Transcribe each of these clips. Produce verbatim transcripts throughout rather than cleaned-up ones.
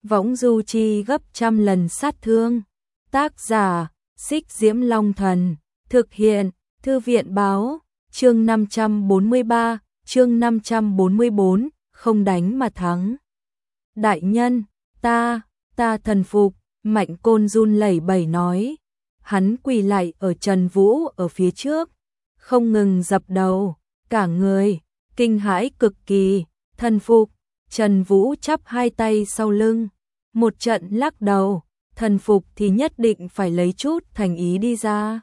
võng du chi gấp trăm lần sát thương. Tác giả, Xích Diễm Long Thần, thực hiện, Thư viện báo, chương năm trăm bốn mươi ba, chương năm trăm bốn mươi bốn, không đánh mà thắng. Đại nhân, ta, ta thần phục, Mạnh Côn run lẩy bẩy nói. Hắn quỳ lại ở Trần Vũ ở phía trước, không ngừng dập đầu, cả người, kinh hãi cực kỳ, thần phục. Trần Vũ chắp hai tay sau lưng, một trận lắc đầu, thần phục thì nhất định phải lấy chút thành ý đi ra.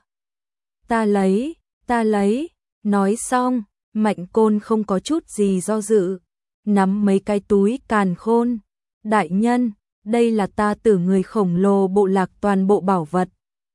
Ta lấy, ta lấy, nói xong, Mạnh Côn không có chút gì do dự, nắm mấy cái túi càn khôn. Đại nhân, đây là ta Tử người khổng lồ bộ lạc toàn bộ bảo vật.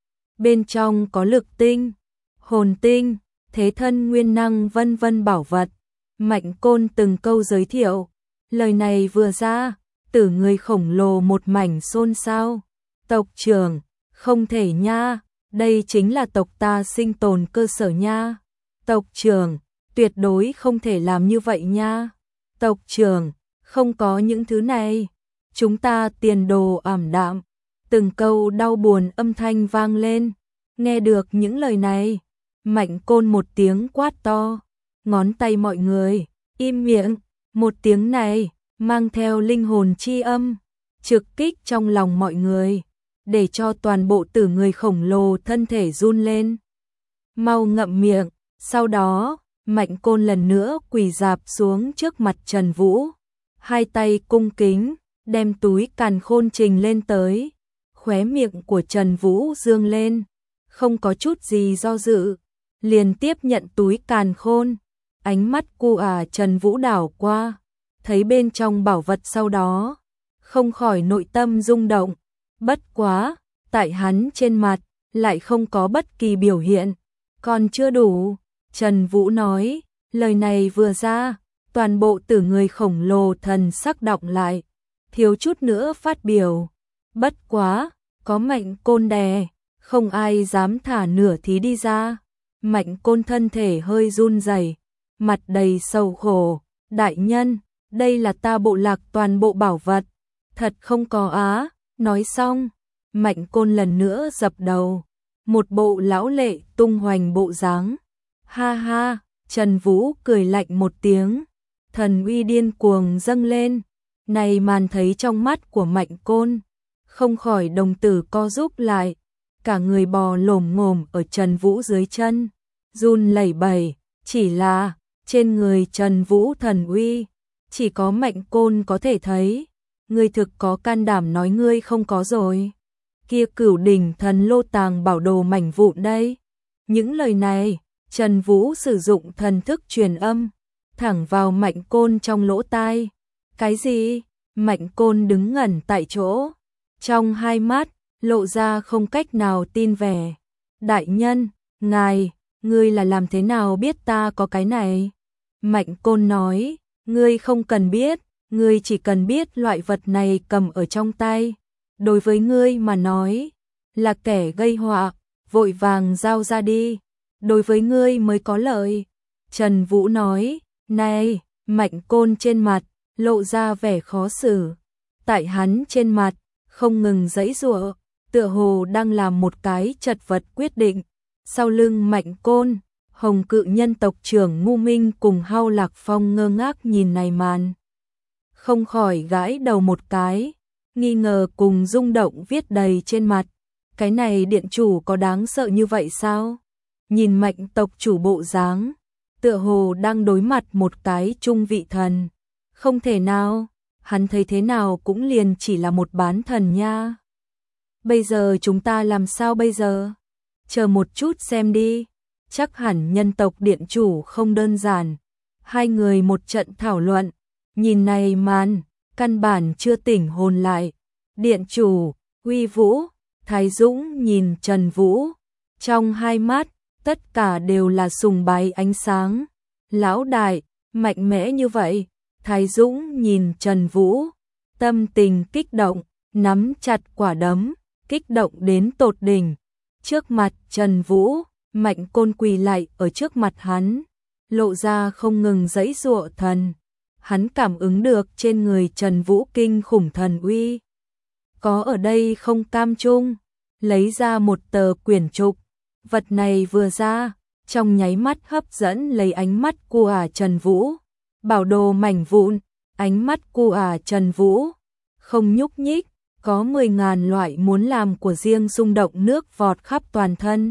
Bên trong có lực tinh, hồn tinh, thế thân nguyên năng vân vân bảo vật. Mạnh Côn từng câu giới thiệu, lời này vừa ra, Tử người khổng lồ một mảnh xôn xao. Tộc trưởng, không thể nha, đây chính là tộc ta sinh tồn cơ sở nha. Tộc trưởng, tuyệt đối không thể làm như vậy nha. Tộc trưởng, không có những thứ này, chúng ta tiền đồ ảm đạm. Từng câu đau buồn âm thanh vang lên. Nghe được những lời này, Mạnh Côn một tiếng quát to, ngón tay mọi người, im miệng. Một tiếng này, mang theo linh hồn chi âm, trực kích trong lòng mọi người, để cho toàn bộ Tử người khổng lồ thân thể run lên. Mau ngậm miệng, sau đó, Mạnh Côn lần nữa quỳ rạp xuống trước mặt Trần Vũ, hai tay cung kính, đem túi càn khôn trình lên tới. Khóe miệng của Trần Vũ dương lên, không có chút gì do dự, liền tiếp nhận túi càn khôn. Ánh mắt cu à Trần Vũ đảo qua, thấy bên trong bảo vật sau đó, không khỏi nội tâm rung động. Bất quá, tại hắn trên mặt, lại không có bất kỳ biểu hiện. Còn chưa đủ, Trần Vũ nói, lời này vừa ra, toàn bộ Tử người khổng lồ thần sắc động lại, thiếu chút nữa phát biểu. Bất quá, có Mạnh Côn đè, không ai dám thả nửa thí đi ra. Mạnh Côn thân thể hơi run rẩy, mặt đầy sầu khổ. Đại nhân, đây là ta bộ lạc toàn bộ bảo vật, thật không có á. Nói xong, Mạnh Côn lần nữa dập đầu, một bộ lão lệ tung hoành bộ dáng. Ha ha, Trần Vũ cười lạnh một tiếng, thần uy điên cuồng dâng lên. Này màn thấy trong mắt của Mạnh Côn, không khỏi đồng tử co rúm lại, cả người bò lồm ngồm ở Trần Vũ dưới chân, run lẩy bẩy. Chỉ là trên người Trần Vũ thần uy, chỉ có Mạnh Côn có thể thấy. Ngươi thực có can đảm nói ngươi không có rồi? Kia Cửu Đỉnh Thần Lô Tàng bảo đồ mảnh vụn đây. Những lời này, Trần Vũ sử dụng thần thức truyền âm, thẳng vào Mạnh Côn trong lỗ tai. Cái gì? Mạnh Côn đứng ngẩn tại chỗ, trong hai mắt lộ ra không cách nào tin vẻ. Đại nhân, ngài, ngươi là làm thế nào biết ta có cái này? Mạnh Côn nói, ngươi không cần biết, ngươi chỉ cần biết loại vật này cầm ở trong tay, đối với ngươi mà nói, là kẻ gây họa, vội vàng giao ra đi, đối với ngươi mới có lợi. Trần Vũ nói, này, Mạnh Côn trên mặt, lộ ra vẻ khó xử. Tại hắn trên mặt, không ngừng giãy giụa, tựa hồ đang làm một cái chật vật quyết định. Sau lưng Mạnh Côn, Hồng Cự nhân tộc trưởng Ngu Minh cùng Hao Lạc Phong ngơ ngác nhìn này màn, không khỏi gãi đầu một cái, nghi ngờ cùng rung động viết đầy trên mặt. Cái này điện chủ có đáng sợ như vậy sao? Nhìn Mạnh tộc chủ bộ dáng, tựa hồ đang đối mặt một cái trung vị thần. Không thể nào, hắn thấy thế nào cũng liền chỉ là một bán thần nha. Bây giờ chúng ta làm sao bây giờ? Chờ một chút xem đi, chắc hẳn nhân tộc điện chủ không đơn giản. Hai người một trận thảo luận, nhìn này màn, căn bản chưa tỉnh hồn lại. Điện chủ, Uy Vũ, Thái Dũng nhìn Trần Vũ, trong hai mắt, tất cả đều là sùng bái ánh sáng. Lão đại, mạnh mẽ như vậy. Thái Dũng nhìn Trần Vũ, tâm tình kích động, nắm chặt quả đấm, kích động đến tột đỉnh. Trước mặt Trần Vũ, Mạnh Côn quỳ lại ở trước mặt hắn, lộ ra không ngừng giãy giụa thần. Hắn cảm ứng được trên người Trần Vũ kinh khủng thần uy, có ở đây không cam chung, lấy ra một tờ quyển trục, vật này vừa ra, trong nháy mắt hấp dẫn lấy ánh mắt của ả Trần Vũ, bảo đồ mảnh vụn, ánh mắt của ả Trần Vũ, không nhúc nhích, có mười ngàn loại muốn làm của riêng xung động nước vọt khắp toàn thân.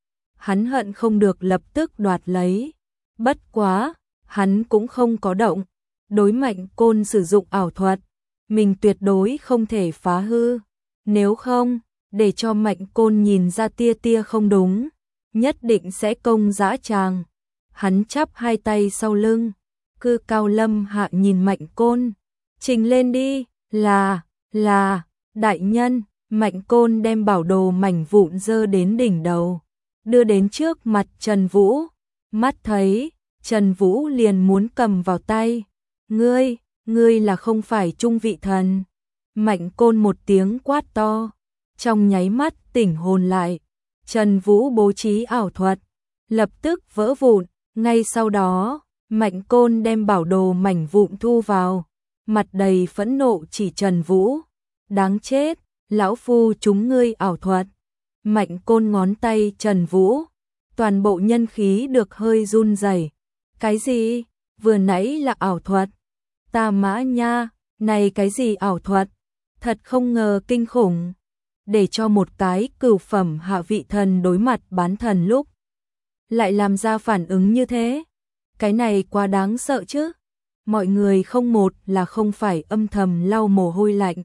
Hắn hận không được lập tức đoạt lấy, bất quá, hắn cũng không có động, đối Mạnh Côn sử dụng ảo thuật, mình tuyệt đối không thể phá hư, nếu không, để cho Mạnh Côn nhìn ra tia tia không đúng, nhất định sẽ công dã tràng. Hắn chắp hai tay sau lưng, cư cao lâm hạ nhìn Mạnh Côn, trình lên đi, là, là, đại nhân. Mạnh Côn đem bảo đồ mảnh vụn dơ đến đỉnh đầu, đưa đến trước mặt Trần Vũ, mắt thấy, Trần Vũ liền muốn cầm vào tay, ngươi, ngươi là không phải trung vị thần. Mạnh Côn một tiếng quát to, trong nháy mắt tỉnh hồn lại, Trần Vũ bố trí ảo thuật, lập tức vỡ vụn, ngay sau đó, Mạnh Côn đem bảo đồ mảnh vụn thu vào, mặt đầy phẫn nộ chỉ Trần Vũ, đáng chết, lão phu chúng ngươi ảo thuật. Mạnh Côn ngón tay Trần Vũ, toàn bộ nhân khí được hơi run rẩy. Cái gì? Vừa nãy là ảo thuật. Ta mã nha, này cái gì ảo thuật? Thật không ngờ kinh khủng. Để cho một cái cửu phẩm hạ vị thần đối mặt bán thần lúc lại làm ra phản ứng như thế. Cái này quá đáng sợ chứ. Mọi người không một là không phải âm thầm lau mồ hôi lạnh.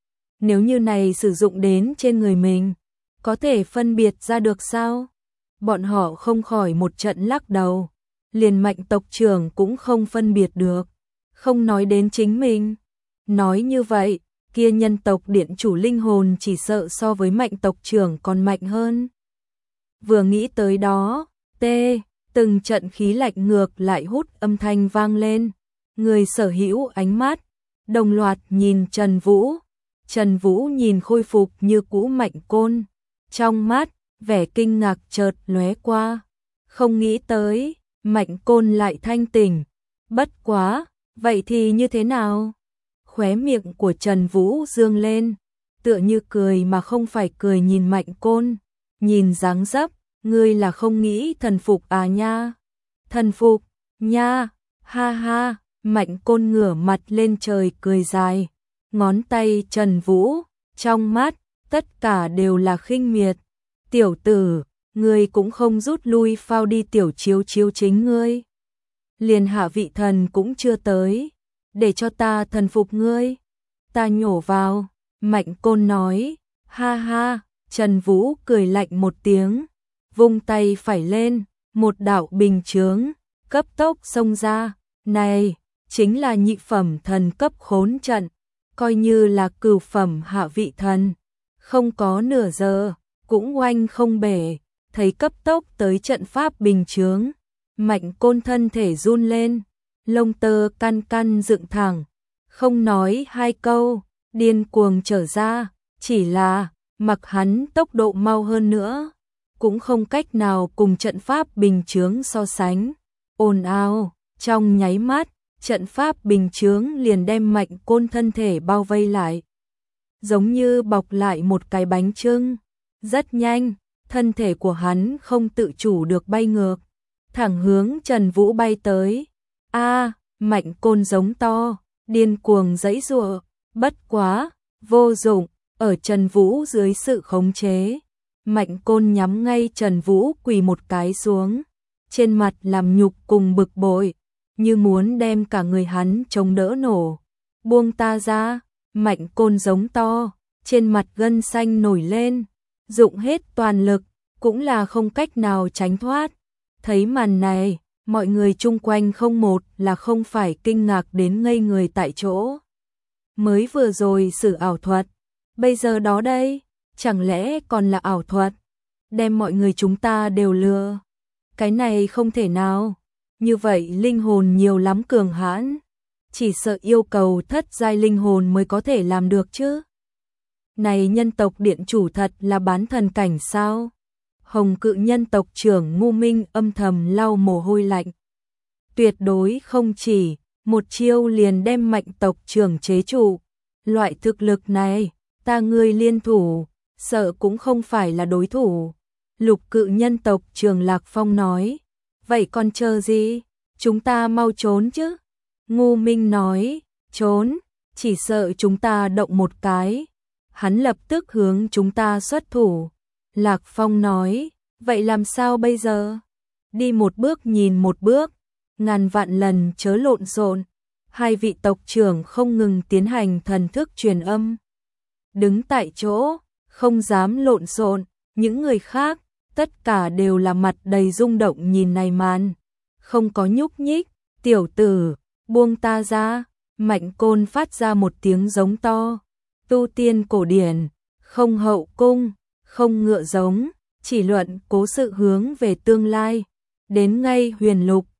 Nếu như này sử dụng đến trên người mình, có thể phân biệt ra được sao? Bọn họ không khỏi một trận lắc đầu, liền Mạnh tộc trưởng cũng không phân biệt được, không nói đến chính mình. Nói như vậy, kia nhân tộc điện chủ linh hồn chỉ sợ so với Mạnh tộc trưởng còn mạnh hơn. Vừa nghĩ tới đó, tê, từng trận khí lạnh ngược lại hút âm thanh vang lên, người sở hữu ánh mắt, đồng loạt nhìn Trần Vũ. Trần Vũ nhìn khôi phục như cũ Mạnh Côn, trong mắt, vẻ kinh ngạc chợt lóe qua, không nghĩ tới, Mạnh Côn lại thanh tỉnh, bất quá, vậy thì như thế nào? Khóe miệng của Trần Vũ dương lên, tựa như cười mà không phải cười nhìn Mạnh Côn, nhìn dáng dấp, ngươi là không nghĩ thần phục à nha? Thần phục, nha, ha ha, Mạnh Côn ngửa mặt lên trời cười dài. Ngón tay Trần Vũ, trong mắt, tất cả đều là khinh miệt. Tiểu tử, ngươi cũng không rút lui phao đi tiểu chiếu chiếu chính ngươi. Liền hạ vị thần cũng chưa tới, để cho ta thần phục ngươi. Ta nhổ vào, Mạnh Côn nói, ha ha, Trần Vũ cười lạnh một tiếng, vung tay phải lên, một đạo bình chướng, cấp tốc xông ra, này, chính là nhị phẩm thần cấp khốn trận. Coi như là cửu phẩm hạ vị thần, không có nửa giờ, cũng oanh không bể, thấy cấp tốc tới trận pháp bình chướng, Mạnh Côn thân thể run lên, lông tơ căn căn dựng thẳng, không nói hai câu, điên cuồng trở ra, chỉ là, mặc hắn tốc độ mau hơn nữa, cũng không cách nào cùng trận pháp bình chướng so sánh, ồn ào, trong nháy mắt. Trận pháp bình chướng liền đem Mạnh Côn thân thể bao vây lại, giống như bọc lại một cái bánh chưng. Rất nhanh, thân thể của hắn không tự chủ được bay ngược, thẳng hướng Trần Vũ bay tới. A, Mạnh Côn giống to, điên cuồng giãy giụa, bất quá, vô dụng, ở Trần Vũ dưới sự khống chế. Mạnh Côn nhắm ngay Trần Vũ quỳ một cái xuống, trên mặt làm nhục cùng bực bội, như muốn đem cả người hắn chống đỡ nổ. Buông ta ra, Mạnh Côn giống to, trên mặt gân xanh nổi lên, dụng hết toàn lực, cũng là không cách nào tránh thoát. Thấy màn này, mọi người chung quanh không một là không phải kinh ngạc đến ngây người tại chỗ. Mới vừa rồi sử ảo thuật, bây giờ đó đây, chẳng lẽ còn là ảo thuật, đem mọi người chúng ta đều lừa. Cái này không thể nào. Như vậy linh hồn nhiều lắm cường hãn, chỉ sợ yêu cầu thất giai linh hồn mới có thể làm được chứ. Này nhân tộc điện chủ thật là bán thần cảnh sao? Hồng Cự nhân tộc trưởng Ngu Minh âm thầm lau mồ hôi lạnh. Tuyệt đối không chỉ, một chiêu liền đem Mạnh tộc trưởng chế trụ. Loại thực lực này, ta ngươi liên thủ, sợ cũng không phải là đối thủ. Lục cự nhân tộc Trường Lạc Phong nói, vậy còn chờ gì, chúng ta mau trốn chứ. Ngô Minh nói, trốn, chỉ sợ chúng ta động một cái, hắn lập tức hướng chúng ta xuất thủ. Lạc Phong nói, vậy làm sao bây giờ? Đi một bước nhìn một bước, ngàn vạn lần chớ lộn xộn. Hai vị tộc trưởng không ngừng tiến hành thần thức truyền âm. Đứng tại chỗ, không dám lộn xộn, những người khác, tất cả đều là mặt đầy rung động nhìn này màn. Không có nhúc nhích, tiểu tử, buông ta ra, Mạnh Côn phát ra một tiếng giống to. Tu tiên cổ điển, không hậu cung, không ngựa giống, chỉ luận cố sự hướng về tương lai. Đến ngay huyền lục,